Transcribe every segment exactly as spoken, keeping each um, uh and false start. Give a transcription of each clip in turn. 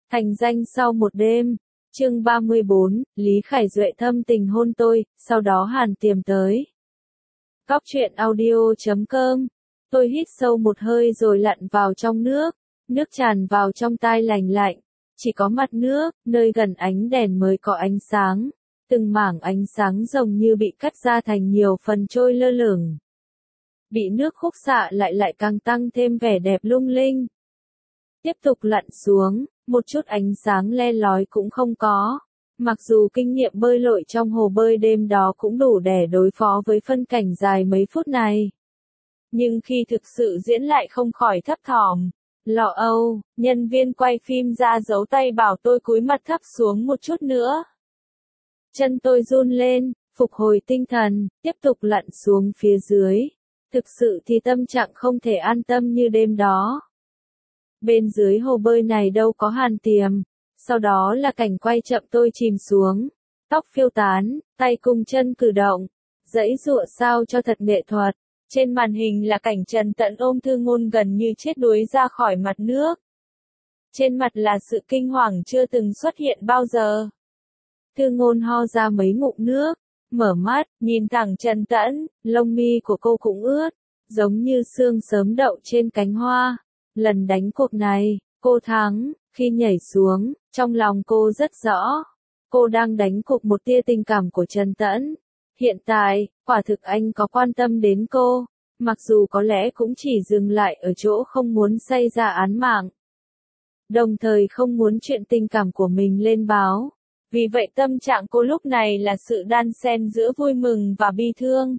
Thành danh sau một đêm. Chương ba mươi bốn, Lý Khải Duệ thâm tình hôn tôi, sau đó Hàn Tiềm tới. Cóc truyện audio chấm com. Tôi hít sâu một hơi rồi lặn vào trong nước, nước tràn vào trong tai lành lạnh, chỉ có mặt nước, nơi gần ánh đèn mới có ánh sáng, từng mảng ánh sáng rồng như bị cắt ra thành nhiều phần trôi lơ lửng. Bị nước khúc xạ lại lại càng tăng thêm vẻ đẹp lung linh. Tiếp tục lặn xuống, một chút ánh sáng le lói cũng không có. Mặc dù kinh nghiệm bơi lội trong hồ bơi đêm đó cũng đủ để đối phó với phân cảnh dài mấy phút này. Nhưng khi thực sự diễn lại không khỏi thấp thỏm, lo âu, nhân viên quay phim ra giấu tay bảo tôi cúi mặt thấp xuống một chút nữa. Chân tôi run lên, phục hồi tinh thần, tiếp tục lặn xuống phía dưới. Thực sự thì tâm trạng không thể an tâm như đêm đó. Bên dưới hồ bơi này đâu có Hàn Tiềm. Sau đó là cảnh quay chậm tôi chìm xuống. Tóc phiêu tán, tay cùng chân cử động. Giãy giụa sao cho thật nghệ thuật. Trên màn hình là cảnh Trần Tẫn ôm Thư Ngôn gần như chết đuối ra khỏi mặt nước. Trên mặt là sự kinh hoàng chưa từng xuất hiện bao giờ. Thư Ngôn ho ra mấy ngụm nước, mở mắt, nhìn thẳng Trần Tẫn, lông mi của cô cũng ướt, giống như sương sớm đậu trên cánh hoa. Lần đánh cuộc này, cô thắng. Khi nhảy xuống, trong lòng cô rất rõ. Cô đang đánh cuộc một tia tình cảm của Trần Tẫn. Hiện tại, quả thực anh có quan tâm đến cô, mặc dù có lẽ cũng chỉ dừng lại ở chỗ không muốn xảy ra án mạng. Đồng thời không muốn chuyện tình cảm của mình lên báo. Vì vậy tâm trạng cô lúc này là sự đan xen giữa vui mừng và bi thương.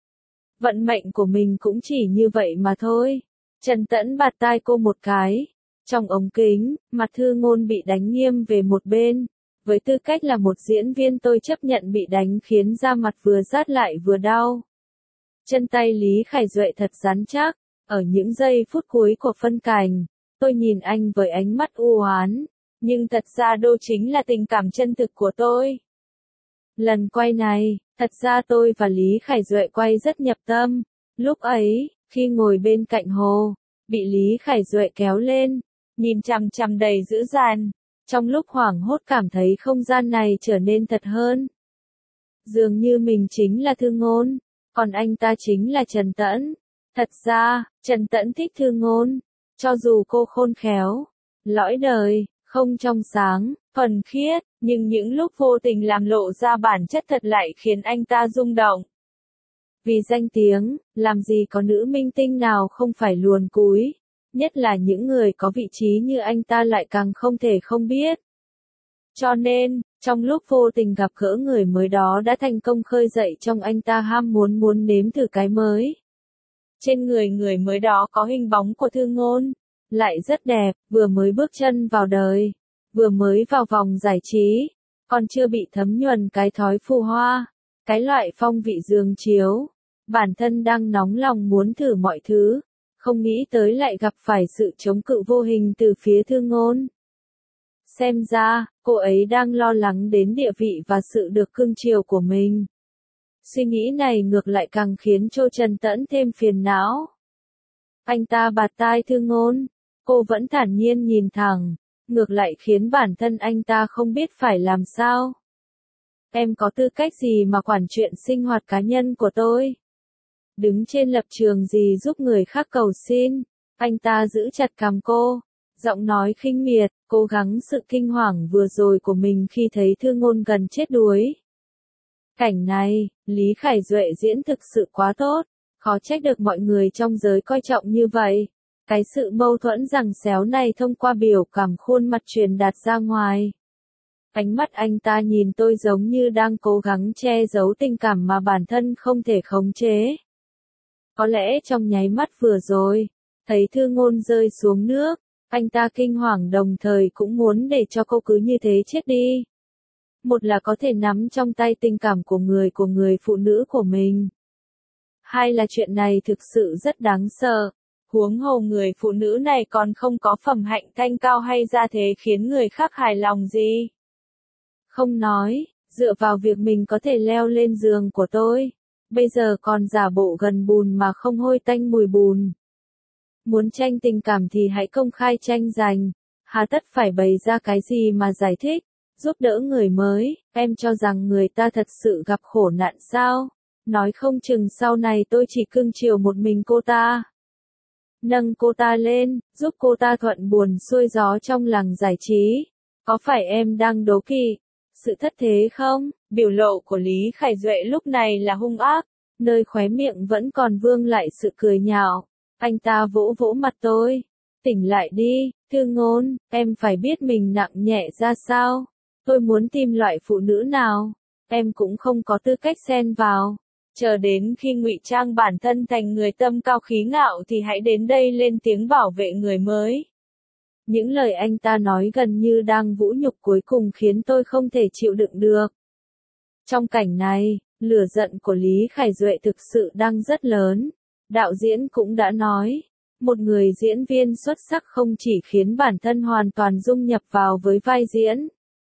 Vận mệnh của mình cũng chỉ như vậy mà thôi. Trần Tẫn bạt tai cô một cái. Trong ống kính, mặt Thư Ngôn bị đánh nghiêng về một bên. Với tư cách là một diễn viên tôi chấp nhận bị đánh khiến da mặt vừa rát lại vừa đau. Chân tay Lý Khải Duệ thật rắn chắc. Ở những giây phút cuối của phân cảnh, tôi nhìn anh với ánh mắt u oán. Nhưng thật ra đó chính là tình cảm chân thực của tôi. Lần quay này, thật ra tôi và Lý Khải Duệ quay rất nhập tâm. Lúc ấy, khi ngồi bên cạnh hồ, bị Lý Khải Duệ kéo lên, nhìn chằm chằm đầy dữ dằn, trong lúc hoảng hốt cảm thấy không gian này trở nên thật hơn. Dường như mình chính là Thư Ngôn, còn anh ta chính là Trần Tẫn. Thật ra, Trần Tẫn thích Thư Ngôn, cho dù cô khôn khéo, lõi đời, không trong sáng, thuần khiết, nhưng những lúc vô tình làm lộ ra bản chất thật lại khiến anh ta rung động. Vì danh tiếng, làm gì có nữ minh tinh nào không phải luồn cúi, nhất là những người có vị trí như anh ta lại càng không thể không biết. Cho nên, trong lúc vô tình gặp gỡ người mới đó đã thành công khơi dậy trong anh ta ham muốn muốn nếm thử cái mới. Trên người người mới đó có hình bóng của Thư Ngôn, lại rất đẹp, vừa mới bước chân vào đời, vừa mới vào vòng giải trí, còn chưa bị thấm nhuần cái thói phù hoa, cái loại phong vị giường chiếu. Bản thân đang nóng lòng muốn thử mọi thứ, không nghĩ tới lại gặp phải sự chống cự vô hình từ phía Thư Ngôn. Xem ra, cô ấy đang lo lắng đến địa vị và sự được cưng chiều của mình. Suy nghĩ này ngược lại càng khiến cho Trần Tẫn thêm phiền não. Anh ta bạt tai Thư Ngôn, cô vẫn thản nhiên nhìn thẳng, ngược lại khiến bản thân anh ta không biết phải làm sao. Em có tư cách gì mà quản chuyện sinh hoạt cá nhân của tôi? Đứng trên lập trường gì giúp người khác cầu xin? Anh ta giữ chặt cằm cô, giọng nói khinh miệt, cố gắng sự kinh hoàng vừa rồi của mình khi thấy Thư Ngôn gần chết đuối. Cảnh này, Lý Khải Duệ diễn thực sự quá tốt, khó trách được mọi người trong giới coi trọng như vậy. Cái sự mâu thuẫn giằng xéo này thông qua biểu cảm khuôn mặt truyền đạt ra ngoài. Ánh mắt anh ta nhìn tôi giống như đang cố gắng che giấu tình cảm mà bản thân không thể khống chế. Có lẽ trong nháy mắt vừa rồi, thấy Thư Ngôn rơi xuống nước, anh ta kinh hoàng đồng thời cũng muốn để cho cô cứ như thế chết đi. Một là có thể nắm trong tay tình cảm của người của người phụ nữ của mình. Hai là chuyện này thực sự rất đáng sợ. Huống hồ người phụ nữ này còn không có phẩm hạnh thanh cao hay gia thế khiến người khác hài lòng gì. Không nói, dựa vào việc mình có thể leo lên giường của tôi. Bây giờ còn giả bộ gần bùn mà không hôi tanh mùi bùn. Muốn tranh tình cảm thì hãy công khai tranh giành. Hà tất phải bày ra cái gì mà giải thích, giúp đỡ người mới, em cho rằng người ta thật sự gặp khổ nạn sao? Nói không chừng sau này tôi chỉ cưng chiều một mình cô ta. Nâng cô ta lên, giúp cô ta thuận buồm xuôi gió trong làng giải trí. Có phải em đang đố kỵ sự thất thế không? Biểu lộ của Lý Khải Duệ lúc này là hung ác, nơi khóe miệng vẫn còn vương lại sự cười nhạo. Anh ta vỗ vỗ mặt tôi. Tỉnh lại đi, Thư Ngôn, em phải biết mình nặng nhẹ ra sao. Tôi muốn tìm loại phụ nữ nào, em cũng không có tư cách xen vào. Chờ đến khi ngụy trang bản thân thành người tâm cao khí ngạo thì hãy đến đây lên tiếng bảo vệ người mới. Những lời anh ta nói gần như đang vũ nhục cuối cùng khiến tôi không thể chịu đựng được. Trong cảnh này, lửa giận của Lý Khải Duệ thực sự đang rất lớn. Đạo diễn cũng đã nói, một người diễn viên xuất sắc không chỉ khiến bản thân hoàn toàn dung nhập vào với vai diễn,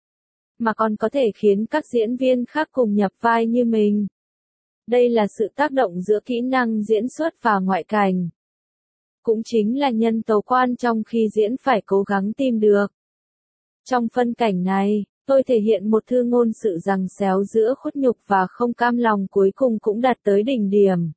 mà còn có thể khiến các diễn viên khác cùng nhập vai như mình. Đây là sự tác động giữa kỹ năng diễn xuất và ngoại cảnh. Cũng chính là nhân tố quan trọng khi diễn phải cố gắng tìm được. Trong phân cảnh này, tôi thể hiện một Thư Ngôn sự giằng xéo giữa khuất nhục và không cam lòng cuối cùng cũng đạt tới đỉnh điểm.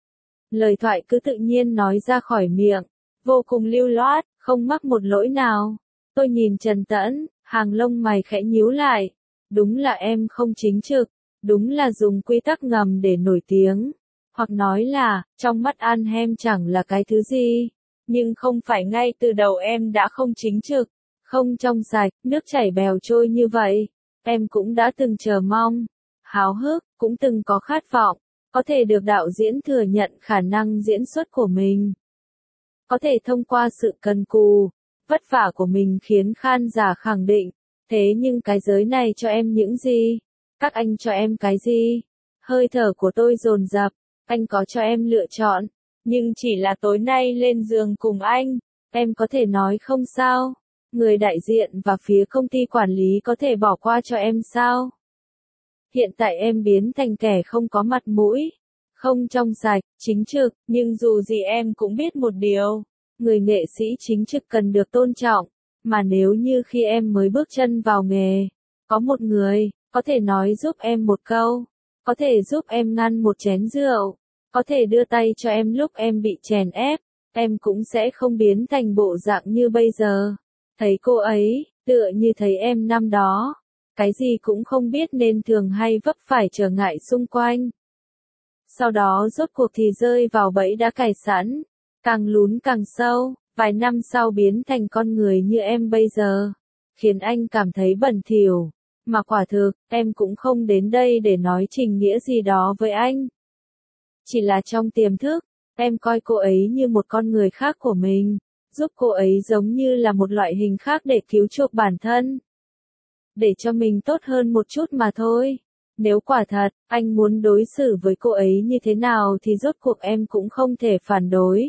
Lời thoại cứ tự nhiên nói ra khỏi miệng, vô cùng lưu loát, không mắc một lỗi nào. Tôi nhìn Trần Tẫn, hàng lông mày khẽ nhíu lại. Đúng là em không chính trực, đúng là dùng quy tắc ngầm để nổi tiếng. Hoặc nói là, trong mắt An Hem chẳng là cái thứ gì. Nhưng không phải ngay từ đầu em đã không chính trực, không trong sạch, nước chảy bèo trôi như vậy. Em cũng đã từng chờ mong, háo hức, cũng từng có khát vọng, có thể được đạo diễn thừa nhận khả năng diễn xuất của mình. Có thể thông qua sự cần cù, vất vả của mình khiến khán giả khẳng định. Thế nhưng cái giới này cho em những gì? Các anh cho em cái gì? Hơi thở của tôi dồn dập. Anh có cho em lựa chọn, nhưng chỉ là tối nay lên giường cùng anh. Em có thể nói không sao? Người đại diện và phía công ty quản lý có thể bỏ qua cho em sao? Hiện tại em biến thành kẻ không có mặt mũi, không trong sạch, chính trực, nhưng dù gì em cũng biết một điều. Người nghệ sĩ chính trực cần được tôn trọng, mà nếu như khi em mới bước chân vào nghề, có một người, có thể nói giúp em một câu, có thể giúp em ngăn một chén rượu, có thể đưa tay cho em lúc em bị chèn ép, em cũng sẽ không biến thành bộ dạng như bây giờ. Thấy cô ấy, tựa như thấy em năm đó, cái gì cũng không biết nên thường hay vấp phải trở ngại xung quanh. Sau đó rốt cuộc thì rơi vào bẫy đã cài sẵn, càng lún càng sâu, vài năm sau biến thành con người như em bây giờ, khiến anh cảm thấy bẩn thỉu. Mà quả thực, em cũng không đến đây để nói trình nghĩa gì đó với anh. Chỉ là trong tiềm thức, em coi cô ấy như một con người khác của mình, giúp cô ấy giống như là một loại hình khác để cứu chuộc bản thân. Để cho mình tốt hơn một chút mà thôi. Nếu quả thật, anh muốn đối xử với cô ấy như thế nào thì rốt cuộc em cũng không thể phản đối.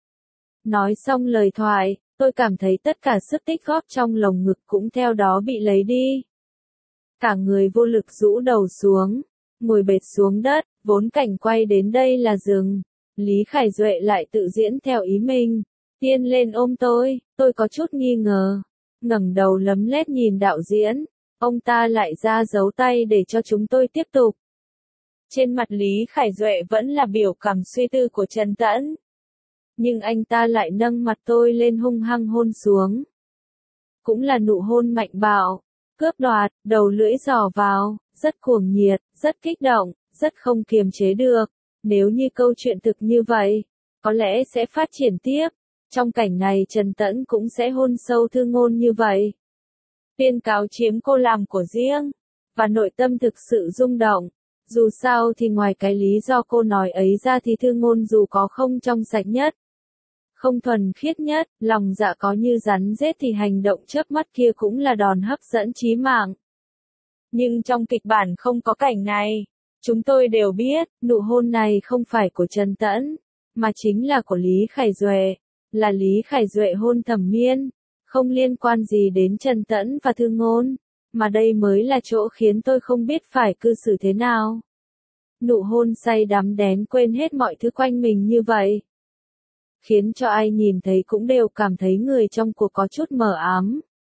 Nói xong lời thoại, tôi cảm thấy tất cả sức tích góp trong lồng ngực cũng theo đó bị lấy đi. Cả người vô lực rũ đầu xuống, ngồi bệt xuống đất, vốn cảnh quay đến đây là rừng. Lý Khải Duệ lại tự diễn theo ý mình, tiên lên ôm tôi, tôi có chút nghi ngờ, ngẩng đầu lấm lét nhìn đạo diễn, ông ta lại ra dấu tay để cho chúng tôi tiếp tục. Trên mặt Lý Khải Duệ vẫn là biểu cảm suy tư của Trần Tẫn, nhưng anh ta lại nâng mặt tôi lên hung hăng hôn xuống. Cũng là nụ hôn mạnh bạo, cướp đoạt, đầu lưỡi giỏ vào, rất cuồng nhiệt, rất kích động, rất không kiềm chế được. Nếu như câu chuyện thực như vậy, có lẽ sẽ phát triển tiếp. Trong cảnh này Trần Tẫn cũng sẽ hôn sâu Thư Ngôn như vậy. Tuyên cáo chiếm cô làm của riêng, và nội tâm thực sự rung động. Dù sao thì ngoài cái lý do cô nói ấy ra thì Thư Ngôn dù có không trong sạch nhất, không thuần khiết nhất, lòng dạ có như rắn rết thì hành động chớp mắt kia cũng là đòn hấp dẫn chí mạng. Nhưng trong kịch bản không có cảnh này. Chúng tôi đều biết, nụ hôn này không phải của Trần Tẫn, mà chính là của Lý Khải Duệ, là Lý Khải Duệ hôn Thẩm Miên, không liên quan gì đến Trần Tẫn và Thư Ngôn, mà đây mới là chỗ khiến tôi không biết phải cư xử thế nào. Nụ hôn say đắm đén quên hết mọi thứ quanh mình như vậy, khiến cho ai nhìn thấy cũng đều cảm thấy người trong cuộc có chút mờ ám.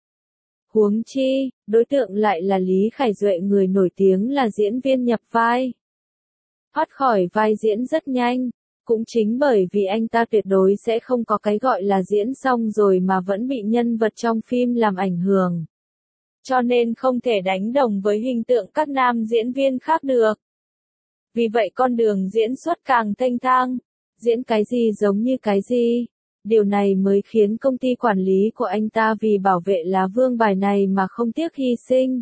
Huống chi, đối tượng lại là Lý Khải Duệ, người nổi tiếng là diễn viên nhập vai. Thoát khỏi vai diễn rất nhanh, cũng chính bởi vì anh ta tuyệt đối sẽ không có cái gọi là diễn xong rồi mà vẫn bị nhân vật trong phim làm ảnh hưởng. Cho nên không thể đánh đồng với hình tượng các nam diễn viên khác được. Vì vậy con đường diễn xuất càng thênh thang, diễn cái gì giống như cái gì. Điều này mới khiến công ty quản lý của anh ta vì bảo vệ lá vương bài này mà không tiếc hy sinh.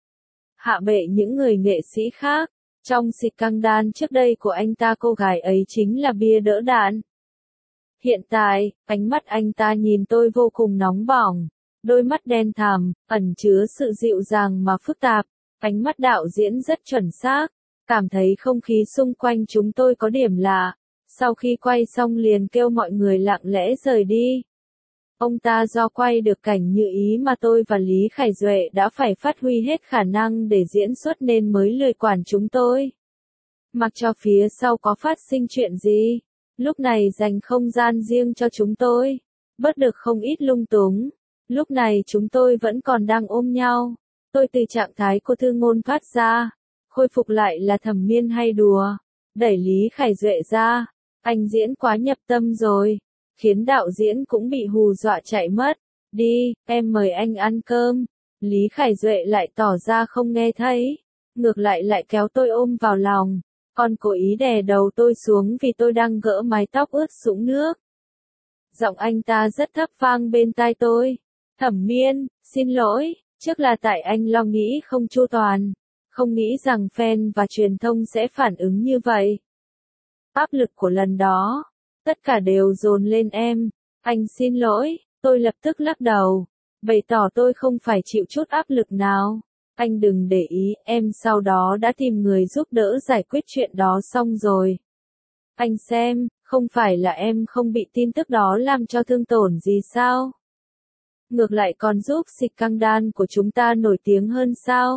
Hạ bệ những người nghệ sĩ khác. Trong scandal trước đây của anh ta, cô gái ấy chính là bia đỡ đạn. Hiện tại, ánh mắt anh ta nhìn tôi vô cùng nóng bỏng. Đôi mắt đen thẳm, ẩn chứa sự dịu dàng mà phức tạp. Ánh mắt đạo diễn rất chuẩn xác. Cảm thấy không khí xung quanh chúng tôi có điểm lạ. Sau khi quay xong liền kêu mọi người lặng lẽ rời đi. Ông ta do quay được cảnh như ý mà tôi và Lý Khải Duệ đã phải phát huy hết khả năng để diễn xuất nên mới lười quản chúng tôi. Mặc cho phía sau có phát sinh chuyện gì, lúc này dành không gian riêng cho chúng tôi, bớt được không ít lung túng. Lúc này chúng tôi vẫn còn đang ôm nhau, tôi từ trạng thái cô thư ngôn thoát ra, khôi phục lại là thẩm miên hay đùa, đẩy Lý Khải Duệ ra, anh diễn quá nhập tâm rồi. Khiến đạo diễn cũng bị hù dọa chạy mất. Đi, em mời anh ăn cơm. Lý Khải Duệ lại tỏ ra không nghe thấy. Ngược lại lại kéo tôi ôm vào lòng. Còn cố ý đè đầu tôi xuống vì tôi đang gỡ mái tóc ướt sũng nước. Giọng anh ta rất thấp vang bên tai tôi. Thẩm Miên, xin lỗi, trước là tại anh lo nghĩ không chu toàn. Không nghĩ rằng fan và truyền thông sẽ phản ứng như vậy. Áp lực của lần đó. Tất cả đều dồn lên em. Anh xin lỗi, tôi lập tức lắc đầu. Bày tỏ tôi không phải chịu chút áp lực nào. Anh đừng để ý, em sau đó đã tìm người giúp đỡ giải quyết chuyện đó xong rồi. Anh xem, không phải là em không bị tin tức đó làm cho thương tổn gì sao? Ngược lại còn giúp scandal của chúng ta nổi tiếng hơn sao?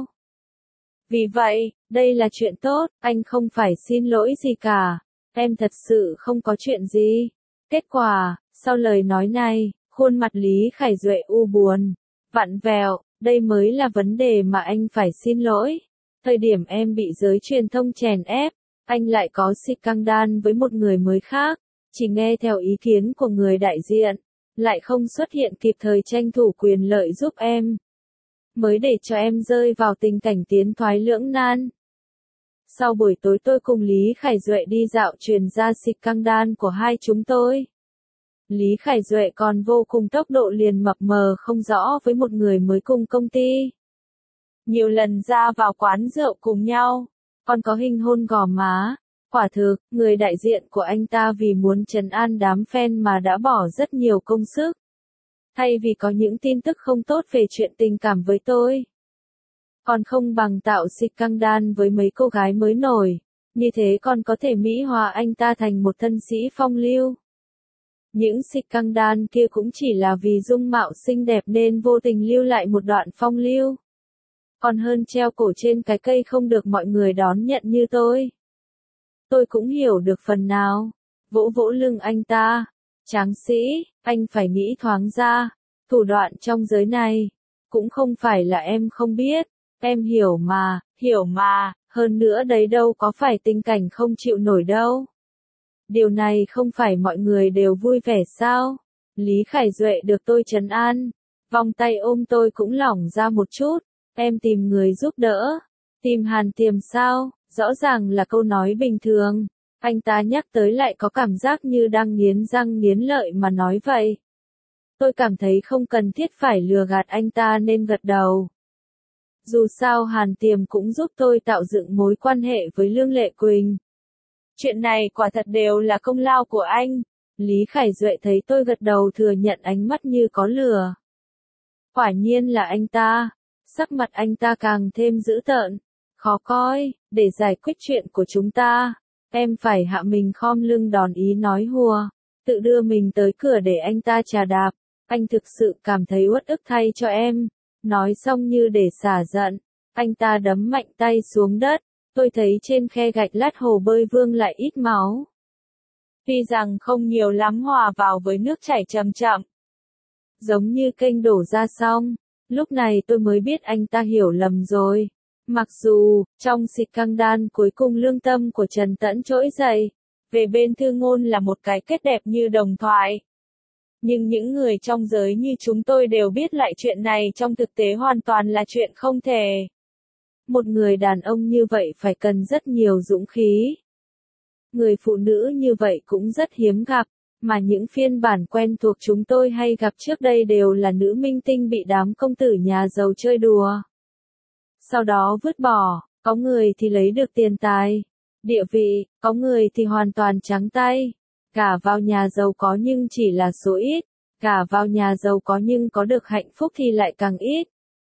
Vì vậy, đây là chuyện tốt, anh không phải xin lỗi gì cả. Em thật sự không có chuyện gì. Kết quả, sau lời nói này, khuôn mặt Lý Khải Duệ u buồn, vặn vẹo, đây mới là vấn đề mà anh phải xin lỗi. Thời điểm em bị giới truyền thông chèn ép, anh lại có scandal với một người mới khác, chỉ nghe theo ý kiến của người đại diện, lại không xuất hiện kịp thời tranh thủ quyền lợi giúp em. Mới để cho em rơi vào tình cảnh tiến thoái lưỡng nan. Sau buổi tối tôi cùng Lý Khải Duệ đi dạo truyền ra scandal của hai chúng tôi. Lý Khải Duệ còn vô cùng tốc độ liền mập mờ không rõ với một người mới cùng công ty. Nhiều lần ra vào quán rượu cùng nhau, còn có hình hôn gò má. Quả thực, người đại diện của anh ta vì muốn trấn an đám fan mà đã bỏ rất nhiều công sức. Thay vì có những tin tức không tốt về chuyện tình cảm với tôi. Còn không bằng tạo scandal với mấy cô gái mới nổi, như thế còn có thể mỹ hóa anh ta thành một thân sĩ phong lưu. Những scandal kia cũng chỉ là vì dung mạo xinh đẹp nên vô tình lưu lại một đoạn phong lưu. Còn hơn treo cổ trên cái cây không được mọi người đón nhận như tôi. Tôi cũng hiểu được phần nào. Vỗ vỗ lưng anh ta. Tráng sĩ, anh phải nghĩ thoáng ra. Thủ đoạn trong giới này, cũng không phải là em không biết. Em hiểu mà, hiểu mà, hơn nữa đấy đâu có phải tình cảnh không chịu nổi đâu. Điều này không phải mọi người đều vui vẻ sao? Lý Khải Duệ được tôi trấn an. Vòng tay ôm tôi cũng lỏng ra một chút. Em tìm người giúp đỡ. Tìm Hàn Tiềm sao? Rõ ràng là câu nói bình thường. Anh ta nhắc tới lại có cảm giác như đang nghiến răng nghiến lợi mà nói vậy. Tôi cảm thấy không cần thiết phải lừa gạt anh ta nên gật đầu. Dù sao Hàn Tiềm cũng giúp tôi tạo dựng mối quan hệ với Lương Lệ Quỳnh. Chuyện này quả thật đều là công lao của anh. Lý Khải Duệ thấy tôi gật đầu thừa nhận, ánh mắt như có lửa. Quả nhiên là anh ta. Sắc mặt anh ta càng thêm dữ tợn, khó coi. Để giải quyết chuyện của chúng ta, em phải hạ mình khom lưng đòn ý nói hùa, tự đưa mình tới cửa để anh ta chà đạp. Anh thực sự cảm thấy uất ức thay cho em. Nói xong như để xả giận, anh ta đấm mạnh tay xuống đất. Tôi thấy trên khe gạch lát hồ bơi vương lại ít máu. Tuy rằng không nhiều lắm, hòa vào với nước chảy chậm chậm, giống như kênh đổ ra xong. Lúc này tôi mới biết anh ta hiểu lầm rồi. Mặc dù, trong xịt căng đan cuối cùng lương tâm của Trần Tẫn trỗi dậy, về bên Thư Ngôn là một cái kết đẹp như đồng thoại. Nhưng những người trong giới như chúng tôi đều biết lại chuyện này trong thực tế hoàn toàn là chuyện không thể. Một người đàn ông như vậy phải cần rất nhiều dũng khí. Người phụ nữ như vậy cũng rất hiếm gặp, mà những phiên bản quen thuộc chúng tôi hay gặp trước đây đều là nữ minh tinh bị đám công tử nhà giàu chơi đùa. Sau đó vứt bỏ, có người thì lấy được tiền tài, địa vị, có người thì hoàn toàn trắng tay. Gả vào nhà giàu có nhưng chỉ là số ít, gả vào nhà giàu có nhưng có được hạnh phúc thì lại càng ít.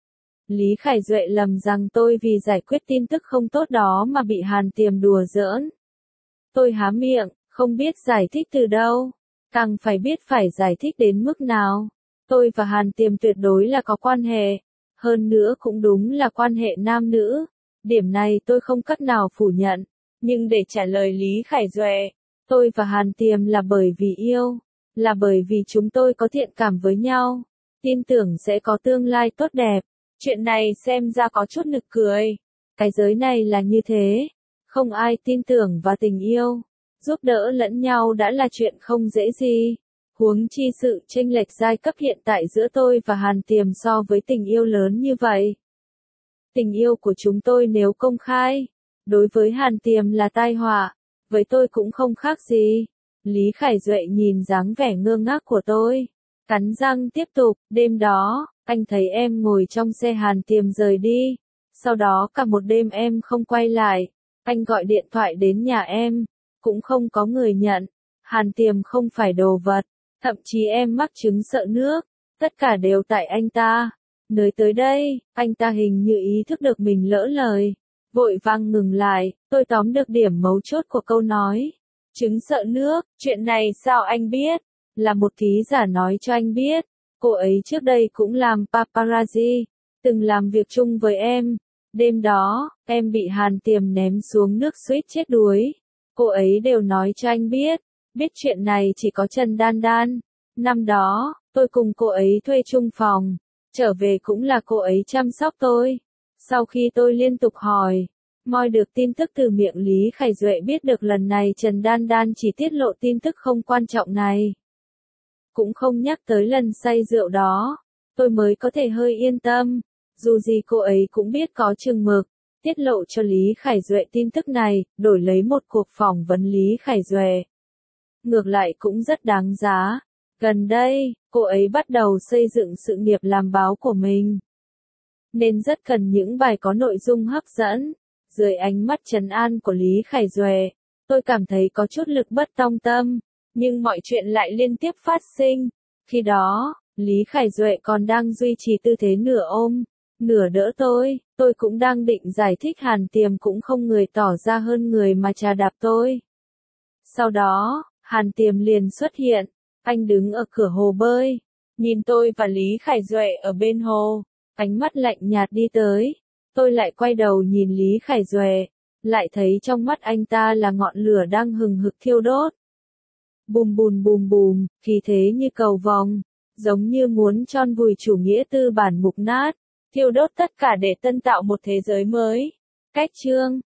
Lý Khải Duệ lầm rằng tôi vì giải quyết tin tức không tốt đó mà bị Hàn Tiềm đùa giỡn. Tôi há miệng, không biết giải thích từ đâu, càng phải biết phải giải thích đến mức nào. Tôi và Hàn Tiềm tuyệt đối là có quan hệ, hơn nữa cũng đúng là quan hệ nam nữ. Điểm này tôi không cách nào phủ nhận, nhưng để trả lời Lý Khải Duệ, tôi và Hàn Tiềm là bởi vì yêu, là bởi vì chúng tôi có thiện cảm với nhau, tin tưởng sẽ có tương lai tốt đẹp. Chuyện này xem ra có chút nực cười. Cái giới này là như thế, không ai tin tưởng vào tình yêu, giúp đỡ lẫn nhau đã là chuyện không dễ gì. Huống chi sự chênh lệch giai cấp hiện tại giữa tôi và Hàn Tiềm so với tình yêu lớn như vậy. Tình yêu của chúng tôi nếu công khai, đối với Hàn Tiềm là tai họa, với tôi cũng không khác gì. Lý Khải Duệ nhìn dáng vẻ ngơ ngác của tôi, cắn răng tiếp tục, đêm đó, anh thấy em ngồi trong xe Hàn Tiềm rời đi, sau đó cả một đêm em không quay lại, anh gọi điện thoại đến nhà em, cũng không có người nhận, Hàn Tiềm không phải đồ vật, thậm chí em mắc chứng sợ nước, tất cả đều tại anh ta. Nơi tới đây, anh ta hình như ý thức được mình lỡ lời, vội vàng ngừng lại. Tôi tóm được điểm mấu chốt của câu nói. Chứng sợ nước, chuyện này sao anh biết? Là một thí giả nói cho anh biết. Cô ấy trước đây cũng làm paparazzi, từng làm việc chung với em. Đêm đó, em bị Hàn Tiềm ném xuống nước suýt chết đuối. Cô ấy đều nói cho anh biết. Biết chuyện này chỉ có Trần Đan Đan. Năm đó, tôi cùng cô ấy thuê chung phòng. Trở về cũng là cô ấy chăm sóc tôi. Sau khi tôi liên tục hỏi, moi được tin tức từ miệng Lý Khải Duệ biết được lần này Trần Đan Đan chỉ tiết lộ tin tức không quan trọng này. Cũng không nhắc tới lần say rượu đó. Tôi mới có thể hơi yên tâm. Dù gì cô ấy cũng biết có chừng mực. Tiết lộ cho Lý Khải Duệ tin tức này, đổi lấy một cuộc phỏng vấn Lý Khải Duệ. Ngược lại cũng rất đáng giá. Gần đây, cô ấy bắt đầu xây dựng sự nghiệp làm báo của mình. Nên rất cần những bài có nội dung hấp dẫn. Dưới ánh mắt trấn an của Lý Khải Duệ, tôi cảm thấy có chút lực bất tòng tâm. Nhưng mọi chuyện lại liên tiếp phát sinh. Khi đó, Lý Khải Duệ còn đang duy trì tư thế nửa ôm, nửa đỡ tôi. Tôi cũng đang định giải thích Hàn Tiềm cũng không người tỏ ra hơn người mà chà đạp tôi. Sau đó, Hàn Tiềm liền xuất hiện. Anh đứng ở cửa hồ bơi, nhìn tôi và Lý Khải Duệ ở bên hồ, ánh mắt lạnh nhạt đi tới. Tôi lại quay đầu nhìn Lý Khải Duệ, lại thấy trong mắt anh ta là ngọn lửa đang hừng hực thiêu đốt. Bùm bùm bùm bùm, khí thế như cầu vồng, giống như muốn tron vùi chủ nghĩa tư bản mục nát, thiêu đốt tất cả để tân tạo một thế giới mới. Cách chương